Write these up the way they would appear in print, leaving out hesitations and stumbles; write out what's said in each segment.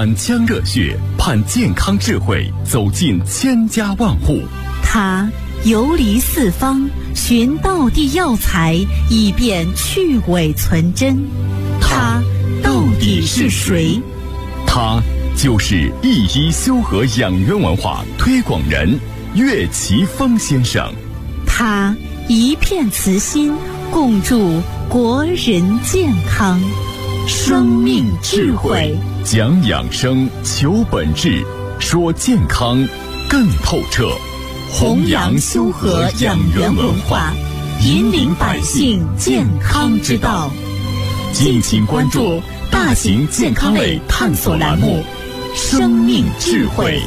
满腔热血，盼健康智慧走进千家万户。 他游离四方，寻道地药材，以便去伪存真。他到底是谁？ 他就是一医修和养元文化推广人岳奇峰先生。 他一片慈心，共筑国人健康。生命智慧， 讲养生，求本质，说健康更透彻。 弘扬修和养元文化，引领百姓健康之道。敬请关注大型健康类探索栏目《生命智慧》。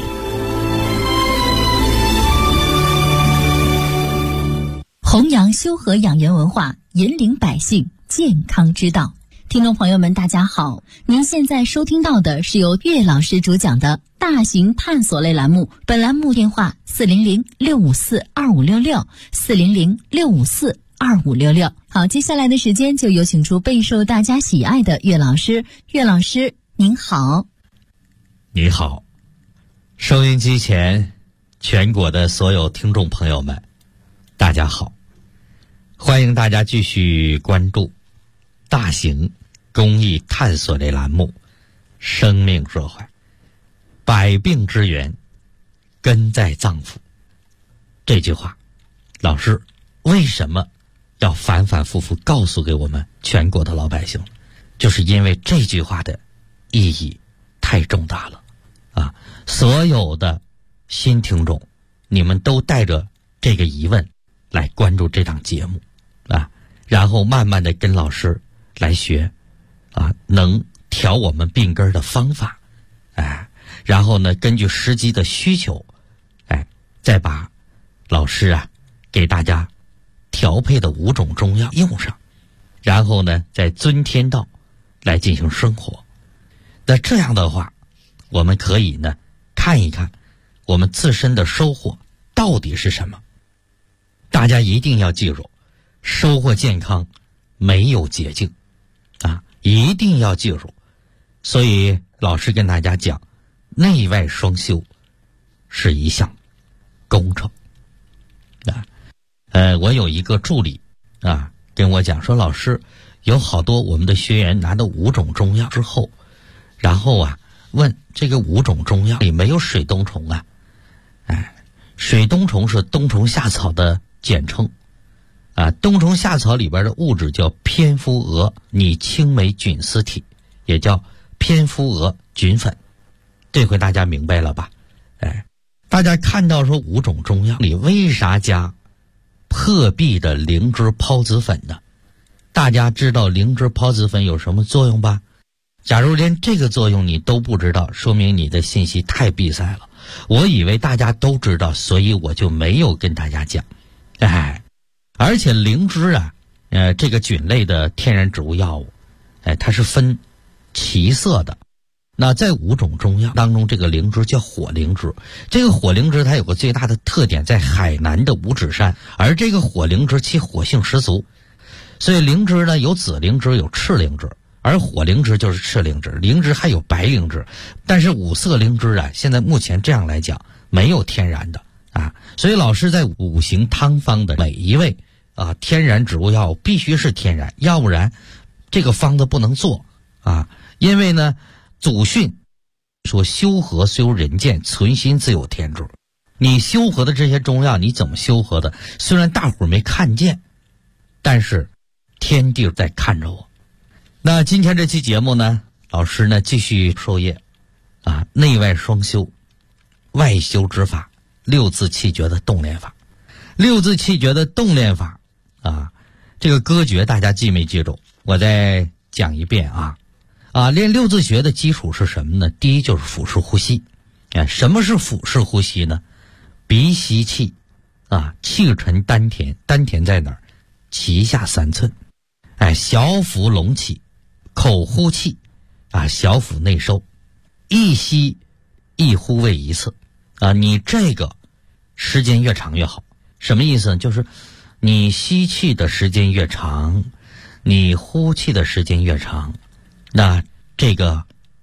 弘扬修和养元文化，引领百姓健康之道。听众朋友们，大家好，您现在收听到的是由岳老师主讲的大型探索类栏目，本栏目电话400-654-2566，400-654-2566。好，接下来的时间就有请出备受大家喜爱的岳老师。岳老师您好。 你好，收音机前全国的所有听众朋友们，大家好，欢迎大家继续关注大型公益探索类栏目《生命智慧》。百病之源根在脏腑，这句话老师为什么要反反复复告诉给我们全国的老百姓？就是因为这句话的意义太重大了啊！所有的新听众，你们都带着这个疑问来关注这档节目啊，然后慢慢的跟老师来学啊，能调我们病根的方法，然后呢，根据实际的需求，再把老师给大家调配的5种中药用上，然后呢，再遵天道来进行生活。那这样的话，我们可以呢看一看我们自身的收获到底是什么。大家一定要记住，收获健康没有捷径啊，一定要记住。所以老师跟大家讲，内外双修是一项工程啊。我有一个助理啊，跟我讲说，老师有好多我们的学员拿到5种中药之后，然后问这个5种中药里没有水冬虫啊？水冬虫是冬虫夏草的简称啊，冬虫夏草里边的物质叫蝙蝠蛾拟青霉菌丝体，也叫蝙蝠蛾菌粉。这回大家明白了吧？大家看到说5种中药里为啥加破壁的灵芝孢子粉呢？大家知道灵芝孢子粉有什么作用吧？假如连这个作用你都不知道，说明你的信息太闭塞了。我以为大家都知道，所以我就没有跟大家讲。而且灵芝这个菌类的天然植物药物，它是分其色的。那在5种中药当中，这个灵芝叫火灵芝。这个火灵芝它有个最大的特点，在海南的五指山，而这个火灵芝其火性十足。所以灵芝呢，有紫灵芝，有赤灵芝，而火灵芝就是赤灵芝，灵芝还有白灵芝。但是5色灵芝现在目前这样来讲没有天然的啊。所以老师在5行汤方的每一味天然植物药物必须是天然，要不然这个方子不能做啊。因为呢，祖训说修和虽由人见，存心自有天助。你修和的这些中药你怎么修和的？虽然大伙没看见，但是天地在看着我。那今天这期节目呢，老师呢继续授业内外双修，外修之法，6字气诀的动练法。6字气诀的动练法这个歌诀大家记没记住？我再讲一遍练6字诀的基础是什么呢？第一就是腹式呼吸。什么是腹式呼吸呢？鼻吸气气沉丹田，丹田在哪儿？脐下3寸。小腹隆起，口呼气小腹内收，一吸一呼为一次你这个时间越长越好。什么意思呢？就是你吸气的时间越长，你呼气的时间越长，那这个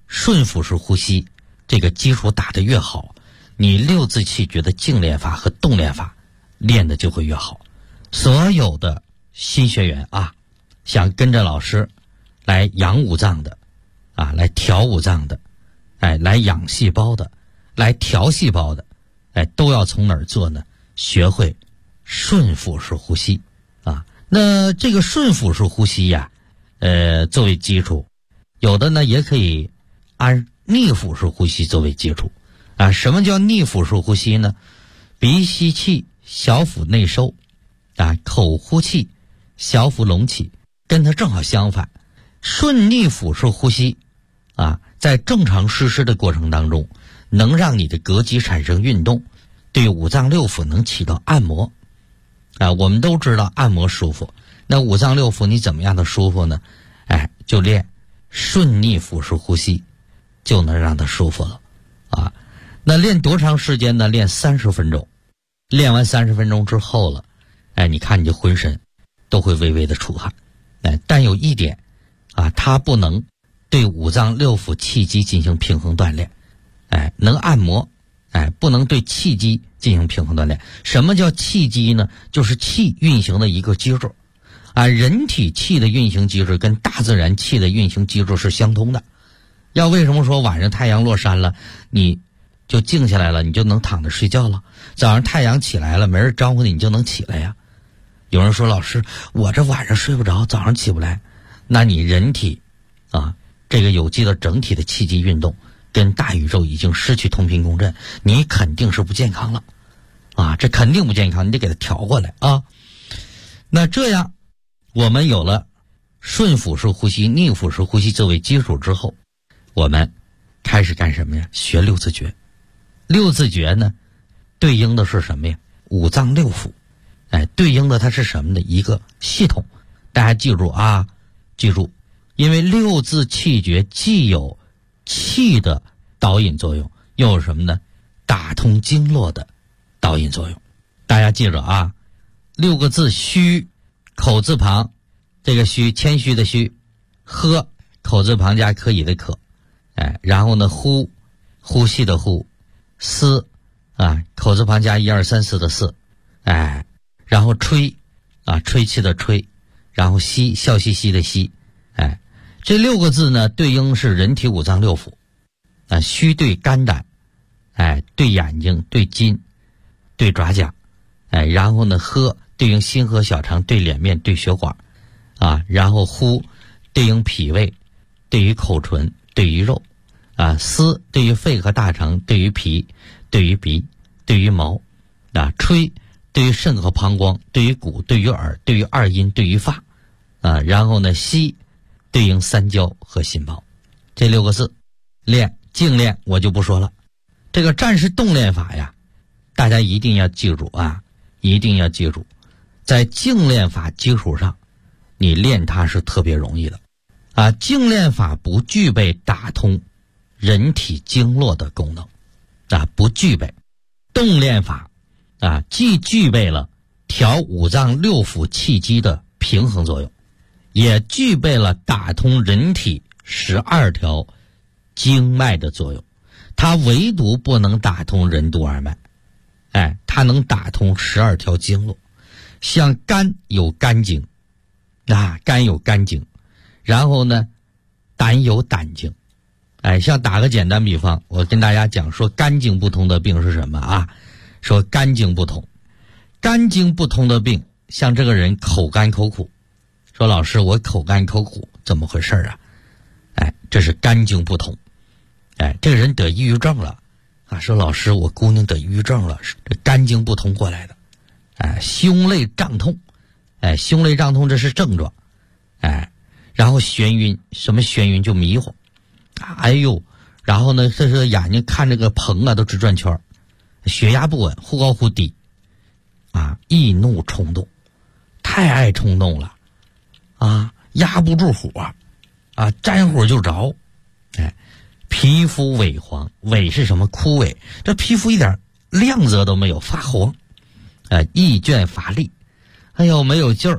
顺腹式呼吸这个基础打得越好，你六字气诀的静练法和动练法练的就会越好。所有的新学员啊，想跟着老师来养五脏的啊，来调五脏的，来养细胞的，来调细胞的，都要从哪儿做呢？学会顺腹式呼吸啊。那这个顺腹式呼吸呀，作为基础，有的呢也可以按逆腹式呼吸作为基础啊。什么叫逆腹式呼吸呢？鼻吸气，小腹内收啊，口呼气，小腹隆起，跟它正好相反。顺逆腹式呼吸啊，在正常实施的过程当中，能让你的膈肌产生运动，对五脏六腑能起到按摩啊。我们都知道按摩舒服，那五脏六腑你怎么样的舒服呢？就练顺逆腹式呼吸，就能让它舒服了啊。那练多长时间呢？练30分钟。练完30分钟之后了，你看你这浑身都会微微的出汗，但有一点啊，它不能对五脏六腑气机进行平衡锻炼，能按摩，不能对气机进行平衡锻炼。什么叫气机呢？就是气运行的一个机制啊。人体气的运行机制跟大自然气的运行机制是相通的。要为什么说晚上太阳落山了，你就静下来了，你就能躺着睡觉了？早上太阳起来了，没人招呼你，你就能起来呀。有人说，老师，我这晚上睡不着，早上起不来。那你人体啊，这个有机的整体的气机运动跟大宇宙已经失去同频共振，你肯定是不健康了啊，这肯定不健康，你得给它调过来啊。那这样我们有了顺腹式呼吸、逆腹式呼吸作为基础之后，我们开始干什么呀？学六字诀。六字诀呢，对应的是什么呀？五脏六腑。对应的它是什么呢？一个系统。大家记住啊，记住，因为六字气诀既有气的导引作用，又有什么呢？打通经络的导引作用。大家记住啊，6个字：虚，口字旁，这个虚，谦虚的虚；喝，口字旁加可以的可；然后呢，呼，呼吸的呼；思啊，口字旁加1、2、3、4的思；然后吹啊，吹气的吹；然后吸，笑嘻嘻的吸。这6个字呢，对应是人体五脏六腑啊。虚对肝胆，对眼睛，对筋，对爪甲。然后呢，喝对应心河小肠，对脸面，对血管啊。然后呼对应脾胃，对于口唇，对于肉啊。思对于肺和大肠，对于脾，对于鼻，对于毛啊。吹对于肾和膀胱，对于骨，对于耳，对于二阴，对于发啊。然后呢，吸对应三焦和心包。这6个字练，静练我就不说了。这个战士动练法呀，大家一定要记住啊，一定要记住，在静练法基础上，你练它是特别容易的啊。静练法不具备打通人体经络的功能啊，不具备。动练法啊，既具备了调五脏六腑气机的平衡作用，也具备了打通人体12条经脉的作用。它唯独不能打通任督二脉，它能打通12条经络。像肝有肝经啊，肝有肝经，然后呢，胆有胆经。像打个简单比方，我跟大家讲说肝经不通的病是什么啊？说肝经不通，肝经不通的病，像这个人口干口苦，说老师我口干口苦怎么回事啊？这是肝经不通。这个人得抑郁症了啊，说老师我姑娘得抑郁症了，这肝经不通过来的。胸肋胀痛，胸肋胀痛这是症状。然后眩晕，什么眩晕？就迷糊。然后呢，这是眼睛看这个棚啊都直转圈，血压不稳，忽高忽低啊，易怒冲动，太爱冲动了啊，压不住火啊，沾火就着。皮肤萎黄，萎是什么？枯萎，这皮肤一点亮泽都没有，发黄。易倦乏力，没有劲儿，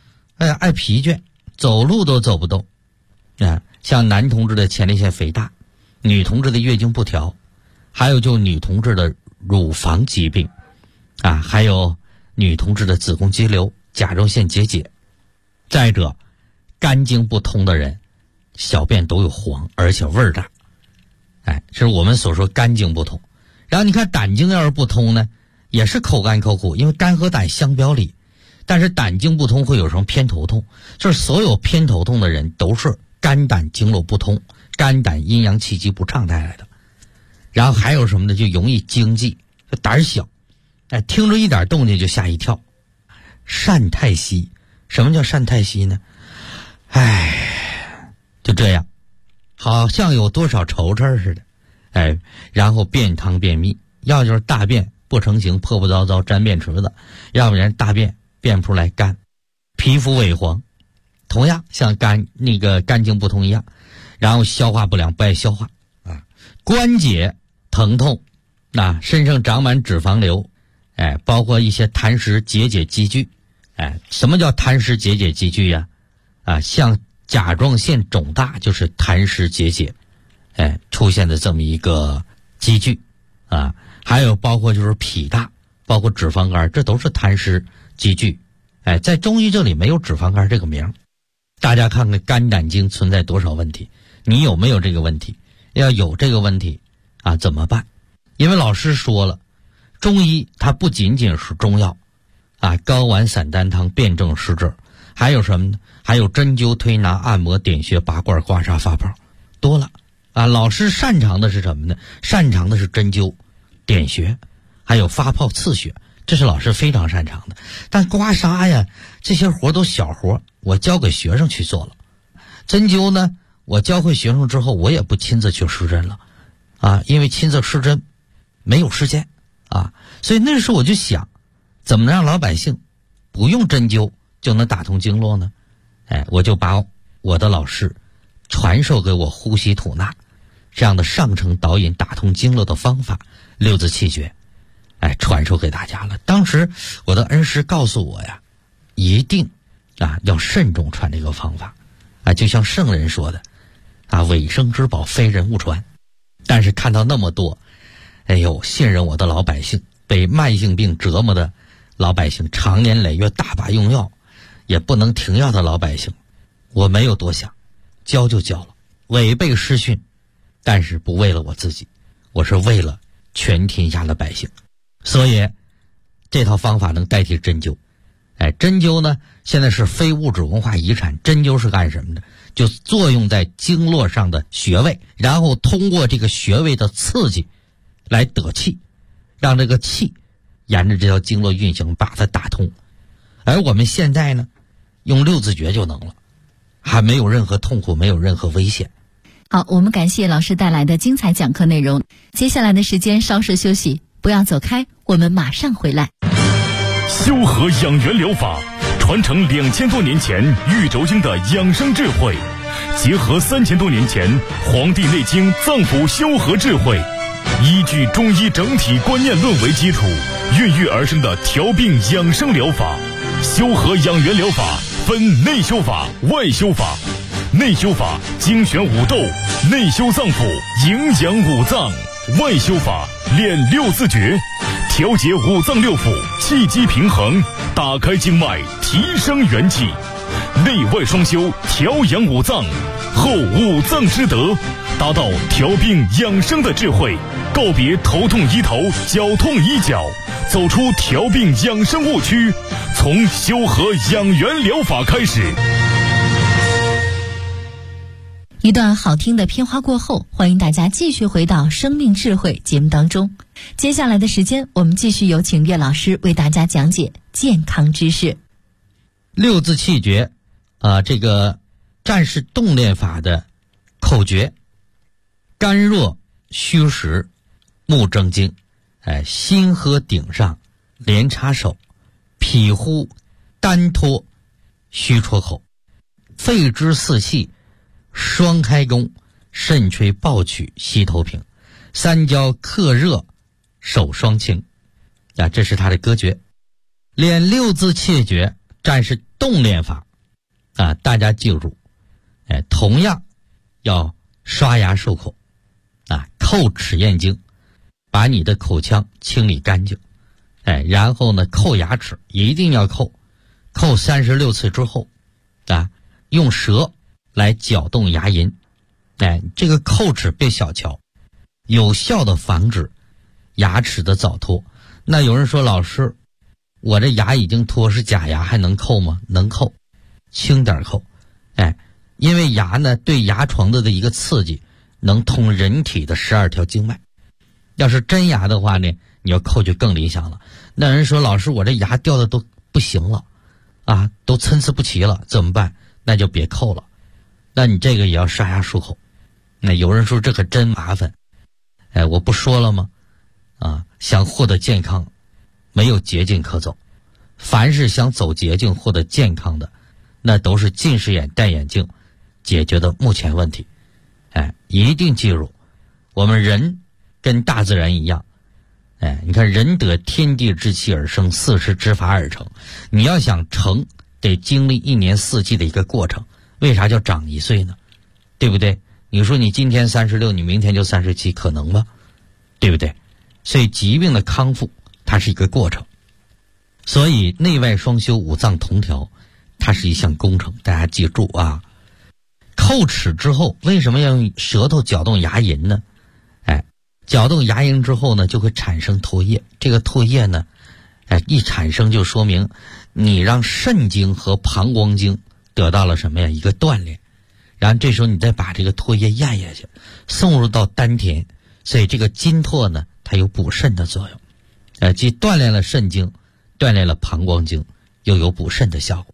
爱疲倦，走路都走不动。像男同志的前列腺肥大女同志的月经不调，还有就女同志的乳房疾病啊，还有女同志的子宫肌瘤、甲状腺结节。再者，肝经不通的人小便都有黄，而且味儿大。这是我们所说肝经不通。然后你看胆经要是不通呢，也是口干口苦，因为肝和胆相表里。但是胆经不通会有什么偏头痛，就是所有偏头痛的人都是肝胆经络不通，肝胆阴阳气机不畅带来的。然后还有什么呢？就容易惊悸，就胆小，听着一点动静就吓一跳。善太息，什么叫善太息呢？就这样，好像有多少愁事似的。然后便汤便秘，要就是大便不成形，破破糟糟粘便池子，要不然大便变不出来干，皮肤萎黄，同样像肝经不通一样，然后消化不良，不爱消化啊，关节疼痛，身上长满脂肪瘤，包括一些痰湿结节积聚。什么叫痰湿结节积聚呀？像甲状腺肿大就是痰湿结节，出现的这么一个积聚啊。还有包括就是脾大，包括脂肪肝，这都是痰湿积聚。在中医这里没有脂肪肝这个名。大家看看肝胆经存在多少问题，你有没有这个问题？要有这个问题怎么办？因为老师说了，中医它不仅仅是中药睾丸散丹汤辨证施治，还有什么呢？还有针灸推拿按摩点穴拔罐刮痧发泡，多了老师擅长的是什么呢？擅长的是针灸点穴，还有发泡刺血，这是老师非常擅长的。但刮痧呀，这些活都小活，我交给学生去做了。针灸呢，我教会学生之后，我也不亲自去施针了因为亲自施针没有时间所以那时候我就想，怎么能让老百姓不用针灸就能打通经络呢？我就把我的老师传授给我呼吸吐纳这样的上承导引打通经络的方法，6字气诀传授给大家了。当时我的恩师告诉我呀，一定要慎重传这个方法就像圣人说的尾生之宝非人勿传。但是看到那么多信任我的老百姓，被慢性病折磨的老百姓，长年累月大把用药也不能停药的老百姓，我没有多想，教就教了，违背师训，但是不为了我自己，我是为了全天下的百姓。所以这套方法能代替针灸。针灸呢现在是非物质文化遗产。针灸是干什么的？就作用在经络上的穴位，然后通过这个穴位的刺激来得气，让这个气沿着这条经络运行，把它打通。而我们现在呢用6字诀就能了，还没有任何痛苦，没有任何危险。 好，我们感谢老师带来的精彩讲课内容。接下来的时间稍事休息，不要走开，我们马上回来。 修和养元疗法传承2000多年前玉轴经的养生智慧，结合3000多年前《黄帝内经》脏腑修和智慧，依据中医整体观念论为基础，孕育而生的调病养生疗法。修和养元疗法分内修法、外修法。内修法精选五斗，内修脏腑，营养五脏；外修法练6字诀，调节五脏六腑，气机平衡，打开经脉，提升元气。内外双修，调养五脏，后五脏之德，达到调病养生的智慧，告别头痛医头，脚痛医脚，走出调病养生误区，从修和养元疗法开始。 一段好听的片花过后，欢迎大家继续回到生命智慧节目当中。接下来的时间，我们继续有请岳老师为大家讲解健康知识。 6字气诀这个战士动练法的口诀：肝若虚实，目睁睛，心喝顶上，连插手，脾呼单托，虚戳口，肺之四气，双开弓，肾吹抱曲，膝头平，三焦克热，手双清。这是他的歌诀。练6字气诀，战士动练法大家记住同样要刷牙漱口叩齿咽经，把你的口腔清理干净。然后呢，叩牙齿，一定要叩36次之后啊，用舌来搅动牙龈。这个叩齿别小瞧，有效的防止牙齿的早脱。那有人说，老师，我这牙已经脱，是假牙，还能叩吗？能叩，轻点叩。因为牙呢，对牙床的一个刺激能通人体的12条经脉。要是真牙的话呢，你要叩就更理想了。那人说，老师，我这牙掉的都不行了啊，都参差不齐了，怎么办？那就别叩了，那你这个也要刷牙漱口。那有人说，这可真麻烦。我不说了吗？想获得健康，没有捷径可走。凡是想走捷径获得健康的，那都是近视眼戴眼镜解决的目前问题。一定记住，我们人跟大自然一样。你看，人得天地之气而生，40之法而成。你要想成，得经历1年4季的一个过程。为啥叫长1岁呢？对不对？你说你今天36，你明天就37，可能吗？对不对？所以疾病的康复它是一个过程，所以内外双修，五脏同调，它是一项工程。大家记住啊，叩齿之后为什么要用舌头搅动牙龈呢？搅动牙龈之后呢，就会产生唾液。这个唾液呢，一产生就说明你让肾经和膀胱经得到了什么呀？一个锻炼。然后这时候你再把这个唾液咽下去，送入到丹田，所以这个金唾呢，它有补肾的作用。既锻炼了肾经，锻炼了膀胱经，又有补肾的效果。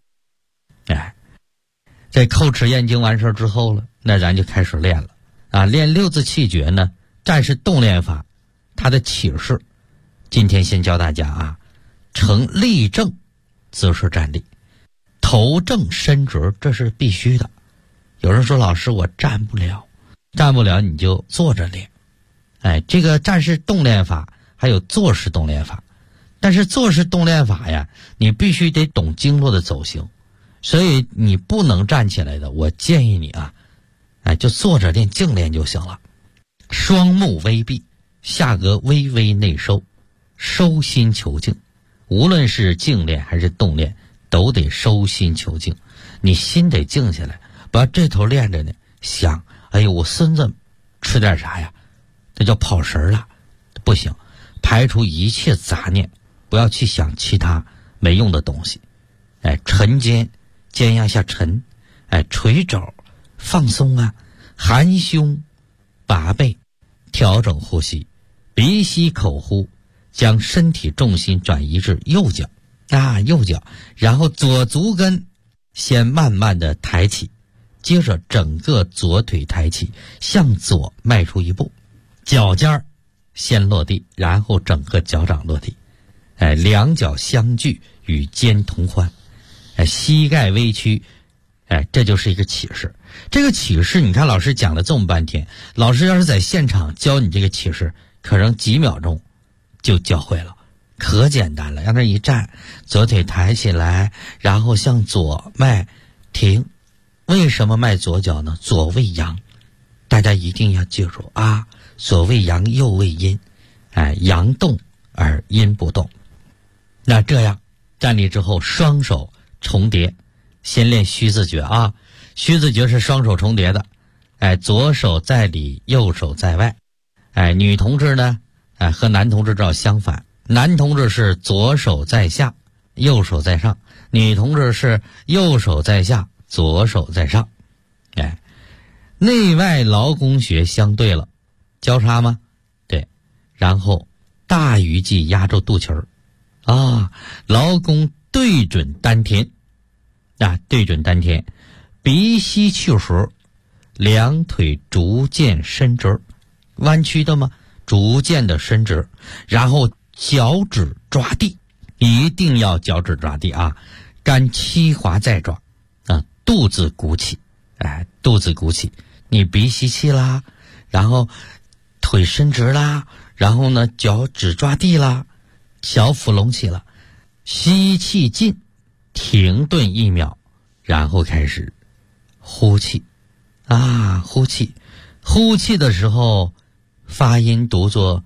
这叩齿咽经完事之后了，那咱就开始练了练6字气诀呢，战士动练法，它的起势，今天先教大家呈立正姿势站立，头正身直，这是必须的。有人说，老师，我站不了你就坐着练。这个站式动练法还有坐式动练法，但是坐式动练法呀，你必须得懂经络的走形，所以你不能站起来的，我建议你就坐着练，静练就行了。双目微闭，下颚微微内收，收心求静。无论是静练还是动练，都得收心求静，你心得静下来，不要这头练着呢，想，哎呦，我孙子吃点啥呀？这叫跑神了，不行。排除一切杂念，不要去想其他没用的东西。沉肩，肩压下沉，垂肘，放松含胸，拔背，调整呼吸，鼻吸口呼，将身体重心转移至右脚右脚，然后左足跟先慢慢的抬起，接着整个左腿抬起，向左迈出一步，脚尖儿先落地，然后整个脚掌落地，两脚相距与肩同宽，膝盖微屈，这就是一个起势。这个起势，你看老师讲了这么半天，老师要是在现场教你这个起势，可能几秒钟就教会了，可简单了。让那一站，左腿抬起来，然后向左迈，停。为什么迈左脚呢？左为阳，大家一定要记住左为阳，右为阴，阳动而阴不动。那这样站立之后，双手重叠，先练虚字诀虚字诀是双手重叠的，左手在里，右手在外。女同志呢，和男同志正好相反，男同志是左手在下，右手在上，女同志是右手在下，左手在上。内外劳宫穴相对了，交叉吗？对。然后大鱼际压住肚脐劳宫对准丹田对准丹田，鼻吸气时，两腿逐渐伸直，弯曲的吗？逐渐的伸直，然后脚趾抓地，一定要脚趾抓地干七滑再抓肚子鼓起，肚子鼓起，你鼻吸气啦，然后腿伸直啦，然后呢脚趾抓地啦，小腹隆起了，吸气进，停顿1秒，然后开始呼气呼气的时候发音读作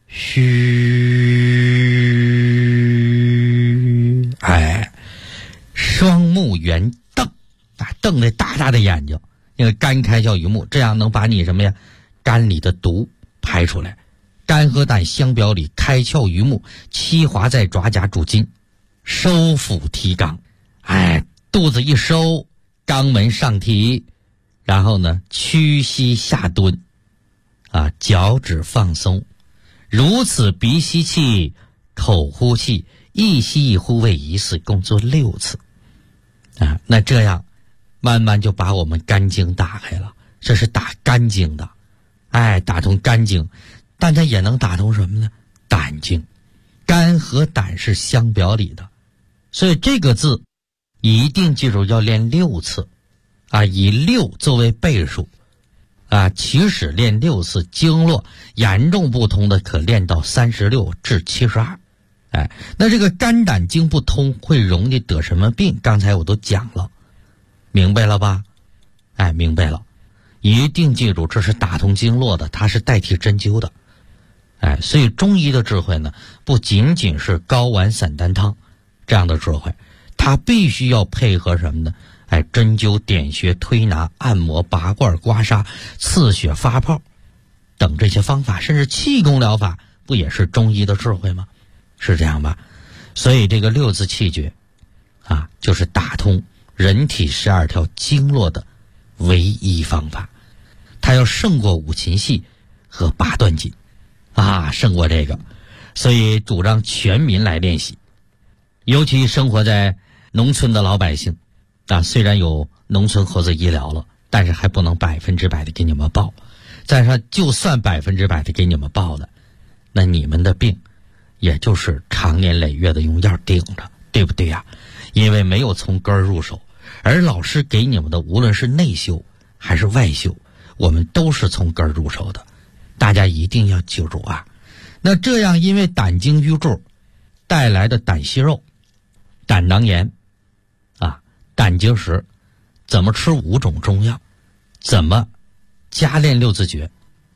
虚，双目圆瞪瞪着大大的眼睛，因为肝开窍于目，这样能把你什么呀肝里的毒排出来。肝和胆相表里，开窍于目，七华在爪甲主筋，收腹提肛。肚子一收，肛门上提，然后呢屈膝下蹲，脚趾放松，如此鼻吸气，口呼气，一吸一呼为一次，共做6次。那这样慢慢就把我们肝经打开了，这是打肝经的，打通肝经，但它也能打通什么呢？胆经。肝和胆是相表里的，所以这个字一定记住要练6次，以6作为倍数，起始练6次，经络严重不通的可练到36至72。那这个肝胆经不通会容易得什么病？刚才我都讲了，明白了吧？明白了，一定记住这是打通经络的，它是代替针灸的。所以中医的智慧呢，不仅仅是睾丸散丹汤这样的智慧，它必须要配合什么呢？针灸、点穴、推拿、按摩、拔罐、刮痧、刺血、发泡等这些方法，甚至气功疗法，不也是中医的智慧吗？是这样吧？所以这个6字气诀就是打通人体12条经络的唯一方法，它要胜过五禽戏和八段锦胜过这个，所以主张全民来练习。尤其生活在农村的老百姓虽然有农村合作医疗了，但是还不能100%的给你们报。再说就算100%的给你们报的，那你们的病也就是长年累月的用药顶着，对不对呀？因为没有从根儿入手，而老师给你们的无论是内修还是外修，我们都是从根儿入手的，大家一定要记住那这样因为胆经瘀滞带来的胆息肉、胆囊炎胆结石，怎么吃5种中药，怎么加练6字诀？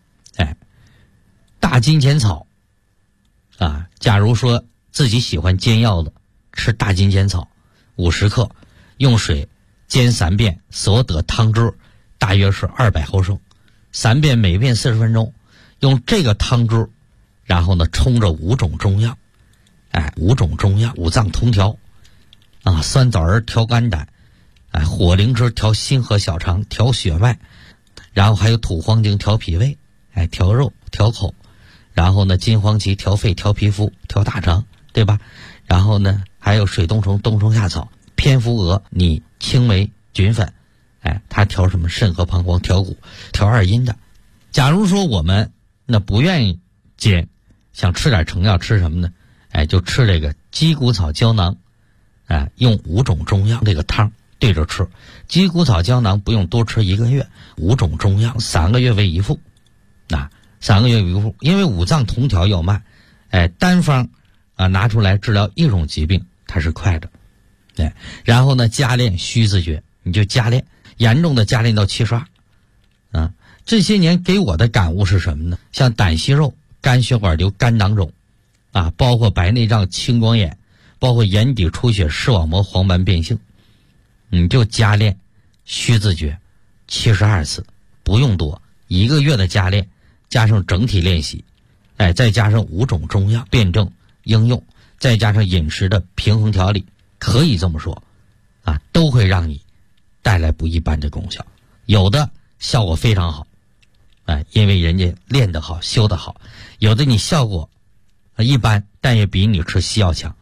大金钱草假如说自己喜欢煎药的，吃大金钱草50克，用水煎3遍，所得汤汁大约是200毫升，3遍，每遍40分钟，用这个汤汁，然后呢冲着5种中药，5种中药，五脏同调酸枣仁调肝胆，火灵芝调心和小肠，调血脉，然后还有土黄精调脾胃，调肉调口，然后呢金黄芪调肺调皮肤调大肠，对吧？然后呢还有水冬虫、冬虫夏草、蝙蝠蛾、你青梅菌粉，它调什么肾和膀胱，调骨调2阴的。假如说我们那不愿意煎，想吃点成药，吃什么呢？就吃这个鸡骨草胶囊，用5种中药这个汤对着吃。鸡骨草胶囊不用多吃1个月，5种中药3个月为一副，3个月为一副，因为五脏同调要慢，单方拿出来治疗1种疾病它是快的，然后呢加练虚字诀，你就加练，严重的加练到7刷这些年给我的感悟是什么呢？像胆息肉、肝血管瘤、肝囊肿包括白内障、青光眼，包括眼底出血、视网膜黄斑变性，你就加练虚字诀72次，不用多，1个月的加练加上整体练习，再加上5种中药辩证应用，再加上饮食的平衡调理，可以这么说都会让你带来不一般的功效。有的效果非常好因为人家练得好修得好，有的你效果一般，但也比你吃西药强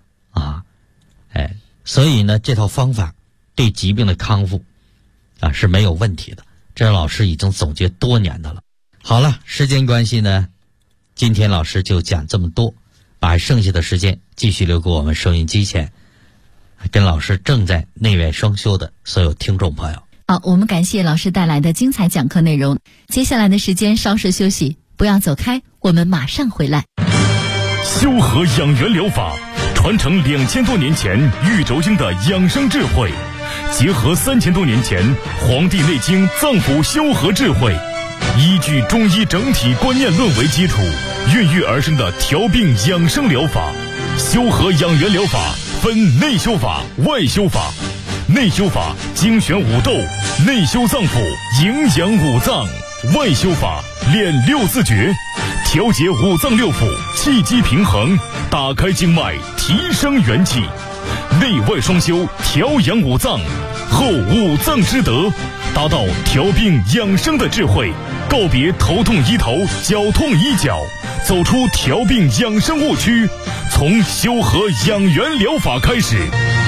所以呢这套方法对疾病的康复是没有问题的，这老师已经总结多年的了。好了，时间关系呢，今天老师就讲这么多，把剩下的时间继续留给我们收音机前跟老师正在内外双修的所有听众朋友。 好，我们感谢老师带来的精彩讲课内容。接下来的时间稍事休息，不要走开，我们马上回来。 修和养元疗法传承2000多年前玉轴经的养生智慧，结合3000多年前《黄帝内经》脏腑修和智慧， 依据中医整体观念论为基础，孕育而生的调病养生疗法。修和养元疗法分内修法、外修法。内修法精选五斗，内修脏腑，营养五脏；外修法练六字诀，调节五脏六腑，气机平衡，打开经脉，提升元气。内外双修，调养五脏，后五脏之德，达到调病养生的智慧，告别头痛医头、脚痛医脚，走出调病养生误区，从修和养元疗法开始。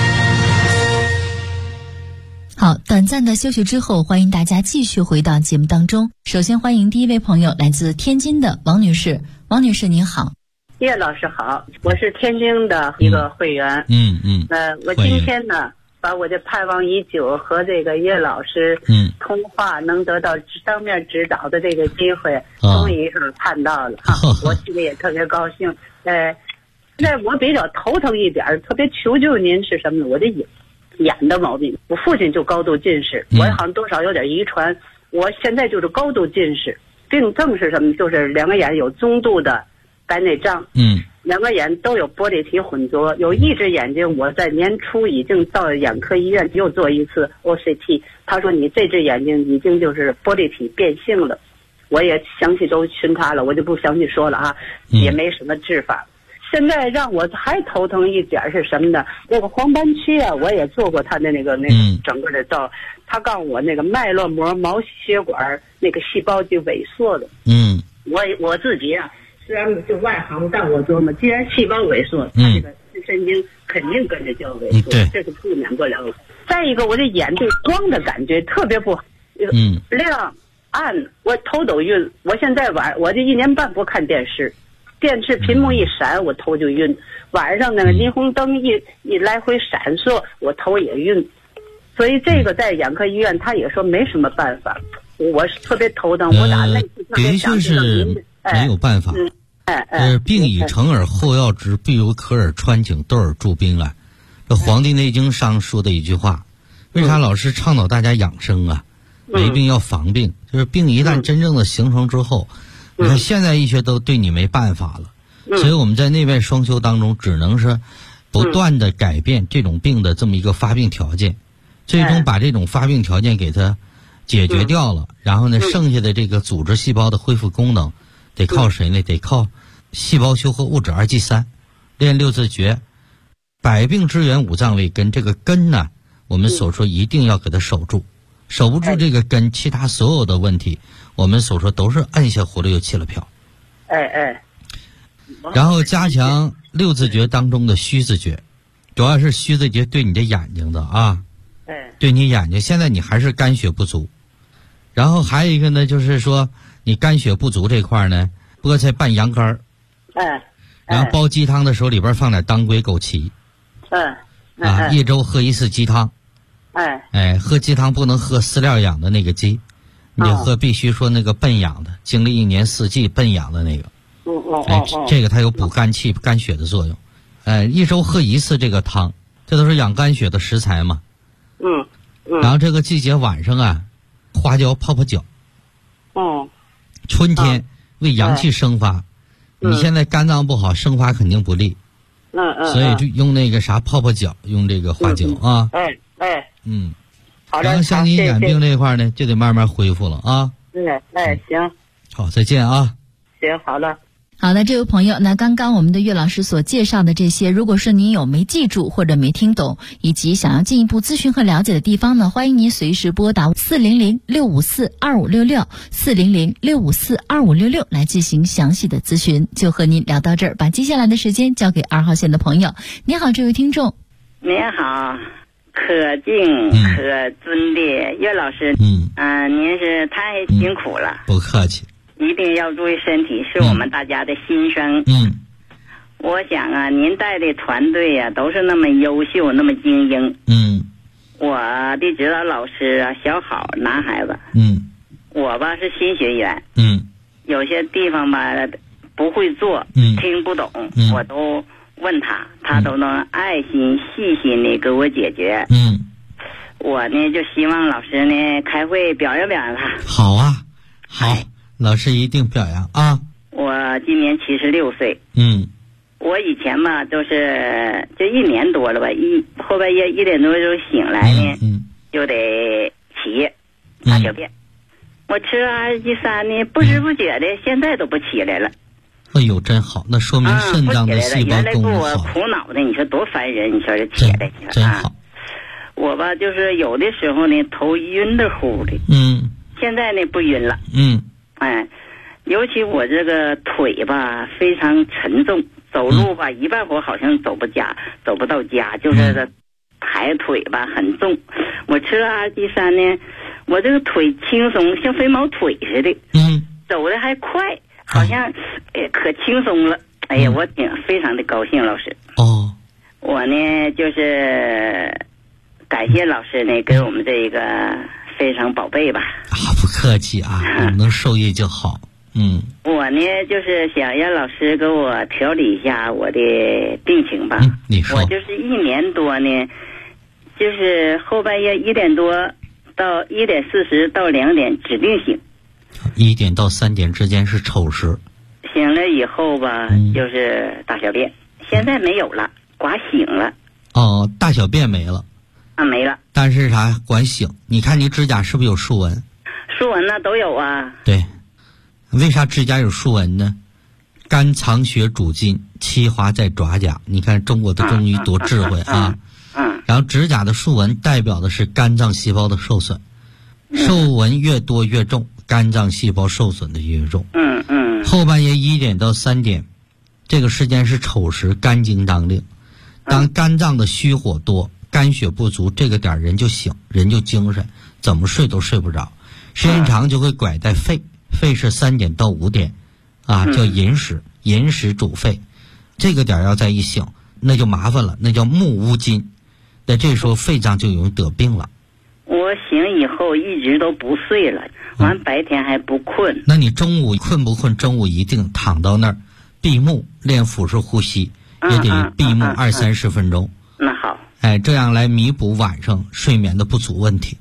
好，短暂的休息之后，欢迎大家继续回到节目当中。首先欢迎第一位朋友，来自天津的王女士。王女士您好。 叶老师好，我是天津的一个会员。我今天呢，把我的盼望已久和这个叶老师通话能得到当面指导的这个机会，终于是看到了哈，我心里也特别高兴。那我比较头疼一点，特别求救您是什么呢？我的眼的毛病，我父亲就高度近视，我好像多少有点遗传，我现在就是高度近视，病症是什么？就是两个眼有中度的白内障，两个眼都有玻璃体混浊，有一只眼睛我在年初已经到眼科医院又做一次 OCT， 他说你这只眼睛已经就是玻璃体变性了，我也详细都询他了，我就不详细说了啊，也没什么治法。现在让我还头疼一点是什么呢？那个黄斑区啊，我也做过他的那个整个的照，他告诉我那个脉络膜毛血管那个细胞就萎缩了。我自己啊，虽然就外行，但我琢磨，既然细胞萎缩，他这个神经肯定跟着就要萎缩，这是避免不了的。再一个，我的眼对光的感觉特别不好，亮暗，我头都晕。我现在我这1年半不看电视。电视屏幕一闪，我头就晕；晚上那个霓虹灯一来回闪烁，我头也晕。所以这个在眼科医院，他也说没什么办法。我是特别头疼，我打那次特别想知道您没有办法。病已成而后要之，必有可而穿井，斗而助兵啊。这《黄帝内经》上说的一句话，为啥老师倡导大家养生啊？没病要防病，就是病一旦真正的形成之后。你看现在医学都对你没办法了，所以我们在内外双修当中只能是不断的改变这种病的这么一个发病条件，最终把这种发病条件给它解决掉了，然后呢剩下的这个组织细胞的恢复功能得靠谁呢？得靠细胞修合物质2G3，练六字诀，百病之源五脏位根，这个根呢我们所说一定要给它守住，守不住这个根，其他所有的问题我们所说都是按下葫芦又起了瓢。然后加强六字诀当中的虚字诀，主要是虚字诀对你的眼睛的啊，对你眼睛，现在你还是肝血不足。然后还有一个呢，就是说你肝血不足这块呢，菠菜拌羊肝，然后煲鸡汤的时候里边放点当归枸杞，一周喝1次鸡汤，喝鸡汤不能喝饲料养的那个鸡，你喝必须说那个笨养的，经历1年4季笨养的那个，这个它有补肝气、肝血的作用。一周喝1次这个汤，这都是养肝血的食材嘛。然后这个季节晚上啊，花椒泡泡脚。春天为阳气生发，你现在肝脏不好，生发肯定不利。所以就用那个啥泡泡脚，用这个花椒啊。好的。然后像你眼病这块呢，就得慢慢恢复了啊。 行。 好，再见啊。 行，好了。 好的，这位朋友，那刚刚我们的岳老师所介绍的这些，如果是您有没记住或者没听懂，以及想要进一步咨询和了解的地方呢，欢迎您随时拨打400-654-2566 400-654-2566来进行详细的咨询。就和您聊到这儿，把接下来的时间交给2号线的朋友。你好，这位听众。 您好，可敬可尊的岳老师。您是太辛苦了。 不客气。 一定要注意身体，是我们大家的心声。我想啊，您带的团队啊，都是那么优秀，那么精英。我的指导老师啊，小好男孩子。我吧是新学员。有些地方吧不会做，听不懂，我都问他，他都能爱心细心的给我解决。我呢就希望老师呢开会表扬表扬他。 好啊。 好，老师一定表扬啊。 我今年76岁。我以前吧就1年多了吧，后半夜1点多就醒来呢，就得起大小便。我吃了ARG3呢，不知不觉的现在都不起来了。 哎呦，真好，那说明肾脏的细胞功能好。 原来给我苦恼的，你说多烦人，你说这起来真好。 我吧就是有的时候呢头晕的乎的，现在呢不晕了，尤其我这个腿吧非常沉重，走路吧一半会好像走不到家，就是这抬腿吧很重。我吃了ARG3呢，我这个腿轻松，像飞毛腿似的，走的还快，好像可轻松了。哎呀，我非常的高兴，老师。我呢就是感谢老师呢给我们这个非常宝贝吧。 不客气啊，能受益就好。 我呢就是想让老师给我调理一下我的病情吧。 你说。 我就是1年多呢，就是后半夜1点多到1点40到2点指定醒。 1点到3点之间是丑时。 醒了以后吧，就是大小便，现在没有了，刮醒了。 大小便没了。 没了。 但是啥？管醒。你看你指甲是不是有竖纹？ 竖纹呢都有啊。 对。为啥指甲有竖纹呢？肝藏血主筋，气华在爪甲。你看中国的中医多智慧啊！然后指甲的竖纹代表的是肝脏细胞的受损，皱纹越多越重，肝脏细胞受损的越重。后半夜1点到3点，这个时间是丑时，肝经当令。当肝脏的虚火多，肝血不足，这个点人就醒，人就精神，怎么睡都睡不着，时间长就会拐带肺。肺是3点到5点，叫寅时，寅时主肺，这个点要再一醒，那就麻烦了，那叫木乌金，那这时候肺脏就容易得病了。 我醒以后一直都不睡了，完白天还不困。 那你中午困不困？中午一定躺到那儿，闭目练腹式呼吸，也得闭目20-30分钟。 那好。 这样来弥补晚上睡眠的不足问题。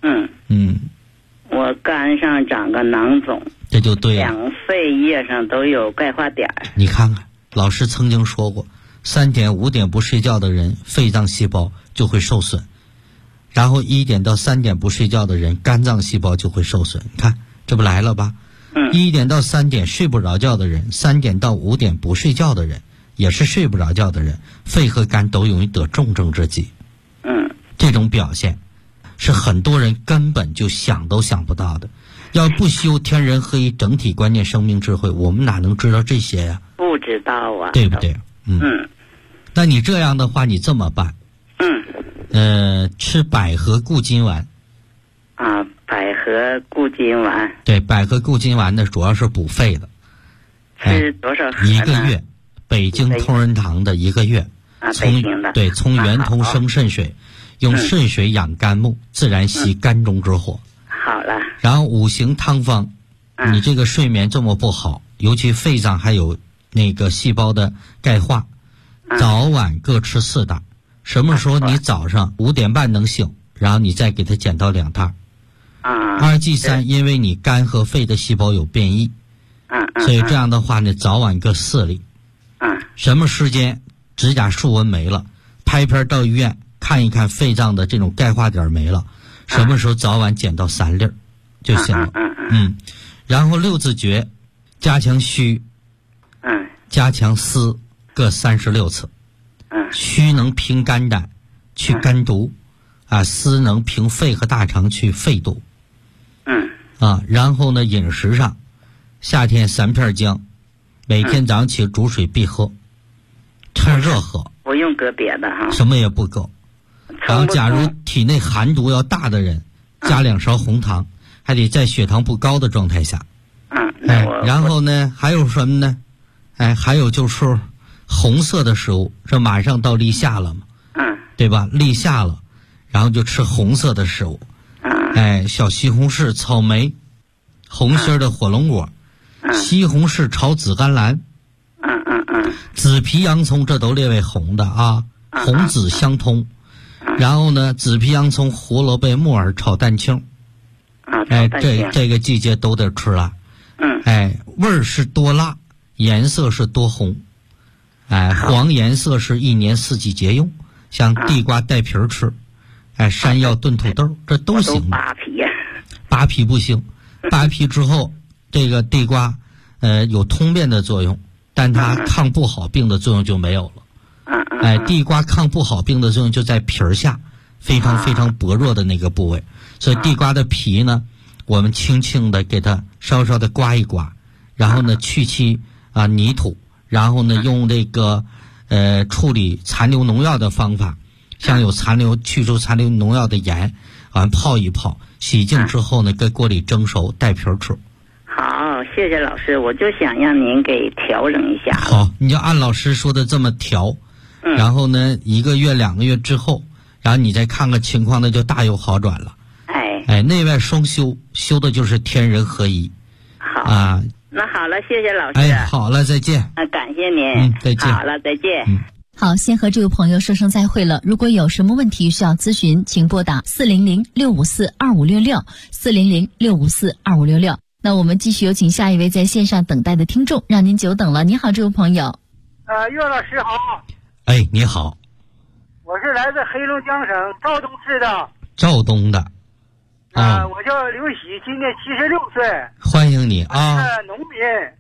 我肝上长个囊肿， 这就对了。 两肺叶上都有钙化点。 你看看，老师曾经说过，3点5点不睡觉的人，肺脏细胞就会受损；然后1点到3点不睡觉的人，肝脏细胞就会受损。你看，这不来了吧？1点到3点睡不着觉的人，3点到5点不睡觉的人，也是睡不着觉的人，肺和肝都容易得重症之疾。这种表现是很多人根本就想都想不到的。要不修天人合一整体观念生命智慧，我们哪能知道这些呀？ 不知道啊， 对不对？那你这样的话，你这么办？吃百合固筋丸。 百合固筋丸。对， 百合固筋丸呢，主要是补肺的。 吃多少盒呢 ？1个月，北京同仁堂的1个月。从源头生肾水，用肾水养肝木，自然息肝中之火。 好了。 然后5行汤方，你这个睡眠这么不好，尤其肺脏还有那个细胞的钙化，早晚各吃4袋。什么时候你早上5点半能醒，然后你再给它减到2袋。ARG3，因为你肝和肺的细胞有变异，所以这样的话呢，早晚各4粒。什么时间指甲竖纹没了，拍片到医院看一看肺脏的这种钙化点没了，什么时候早晚减到3粒就行了。然后6字诀，加强虚，加强思，各36次。虚能平肝胆，去肝毒，思能平肺和大肠，去肺毒。然后呢，饮食上，夏天3片姜，每天早上起煮水必喝，趁热喝， 不用搁别的哈， 什么也不搁。然后假如体内寒毒要大的人，加2勺红糖，还得在血糖不高的状态下。然后呢，还有什么呢？还有就是红色的食物，这马上到立夏了嘛，对吧？立夏了，然后就吃红色的食物，小西红柿、草莓，红心的火龙果，西红柿炒紫甘蓝，紫皮洋葱，这都列为红的啊，红紫相通。然后呢，紫皮洋葱、胡萝卜、木耳炒蛋清， 这个季节都得吃了。味儿是多辣，颜色是多红。黄颜色是一年四季皆用，像地瓜带皮儿吃，山药炖土豆，这都行。扒皮不行，扒皮之后，这个地瓜有通便的作用，但它抗不好病的作用就没有了。地瓜抗不好病的作用就在皮儿下，非常非常薄弱的那个部位。所以地瓜的皮呢，我们轻轻的给它稍稍的刮一刮，然后呢去其泥土，然后呢用这个处理残留农药的方法，像有去除残留农药的盐，泡一泡，洗净之后呢，搁锅里蒸熟，带皮儿吃。 好，谢谢老师，我就想让您给调整一下。 好，你就按老师说的这么调，然后呢1个月2个月之后，然后你再看看情况，那就大有好转了。内外双修，修的就是天人合一。 好那好了，谢谢老师。 好了，再见。 感谢您。 再见。 好了，再见。 好，先和这位朋友说声再会了。如果有什么问题需要咨询，请拨打400-654-2566 400-654-2566。那我们继续有请下一位在线上等待的听众，让您久等了。你好，这位朋友。 岳老师好。 你好。 我是来自黑龙江省肇东市的。 肇东的。 我叫刘喜，今年76岁。 欢迎你啊！ 农民。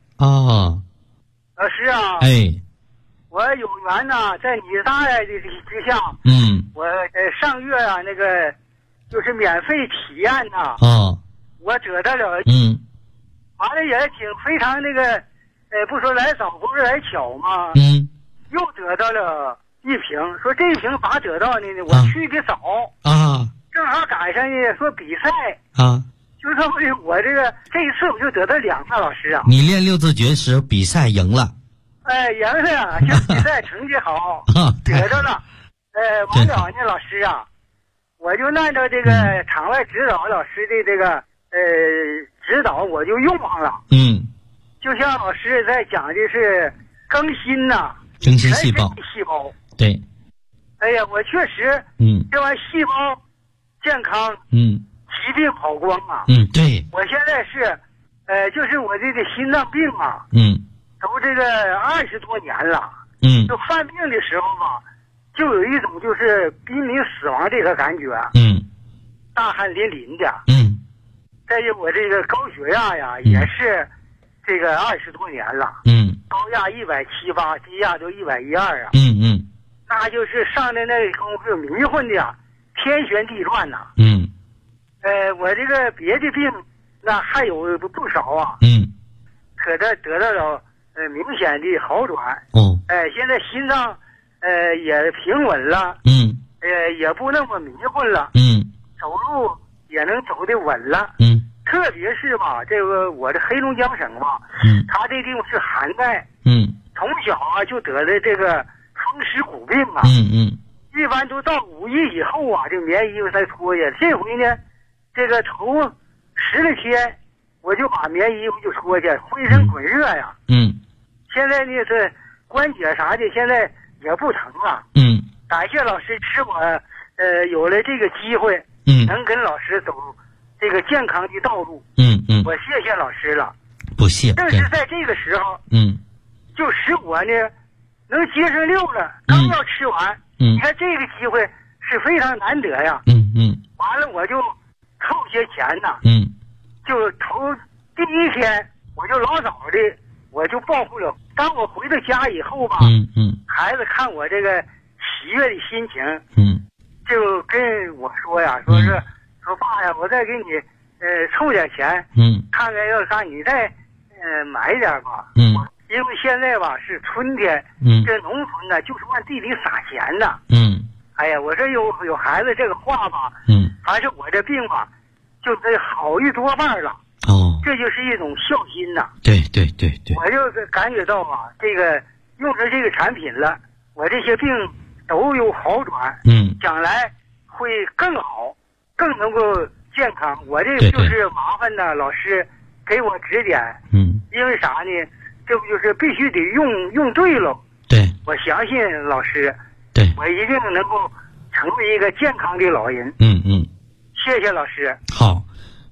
老师啊。我有缘在你大爱的之下，我上月那个就是免费体验我得到了，完了也挺非常那个，不说来早不是来巧嘛，又得到了一瓶，说这一瓶咋得到呢？我去的早正好赶上呢，说比赛就说我这一次我就得到2个。老师啊， 你练6字诀时比赛赢了。 赢了，就比赛成绩好，得着了。完了呢，老师啊，我就按照这个场外指导老师的这个指导，我就用上了。就像老师在讲的是更新更新细胞。对。 我确实，这玩意细胞健康，疾病跑光对。 我现在是，就是我这个心脏病都这个20多年了，就犯病的时候就有一种就是濒临死亡这个感觉，大汗淋漓的，再有我这个高血压呀，也是这个20多年了，高压170、8，低压都112那就是上的那个功夫迷混的天旋地转我这个别的病那还有不少可得到了明显的好转。现在心脏也平稳了，也不那么迷混了，走路也能走得稳了，特别是这个我这黑龙江省它这地方是寒带，从小就得的这个风湿骨病一般都到5一以后这棉衣服才脱下。这回呢，这个头10来天我就把棉衣服就脱下，浑身滚热呀。现在呢是关节啥的现在也不疼了。感谢老师使我有了这个机会，能跟老师走这个健康的道路。我谢谢老师了。 不谢。 正是在这个时候，就使我呢能节省6了，刚要吃完。你看这个机会是非常难得呀。完了我就凑些钱就头第1天我就老早的我就报复了。当我回到家以后孩子看我这个喜悦的心情，就跟我说呀，说爸呀，我再给你凑点钱，看看要啥你再买一点吧。因为现在是春天，这农村就是往地里撒钱的。哎呀，我这有孩子这个话凡是我这病就得好一多半了。这就是一种孝心对。 我就感觉到这个用着这个产品了，我这些病都有好转。将来会更好，更能够健康。我这个就是麻烦老师给我指点。因为啥呢？这不就是必须得用对了。 对， 我相信老师。 对， 我一定能够成为一个健康的老人。 谢谢老师。 好，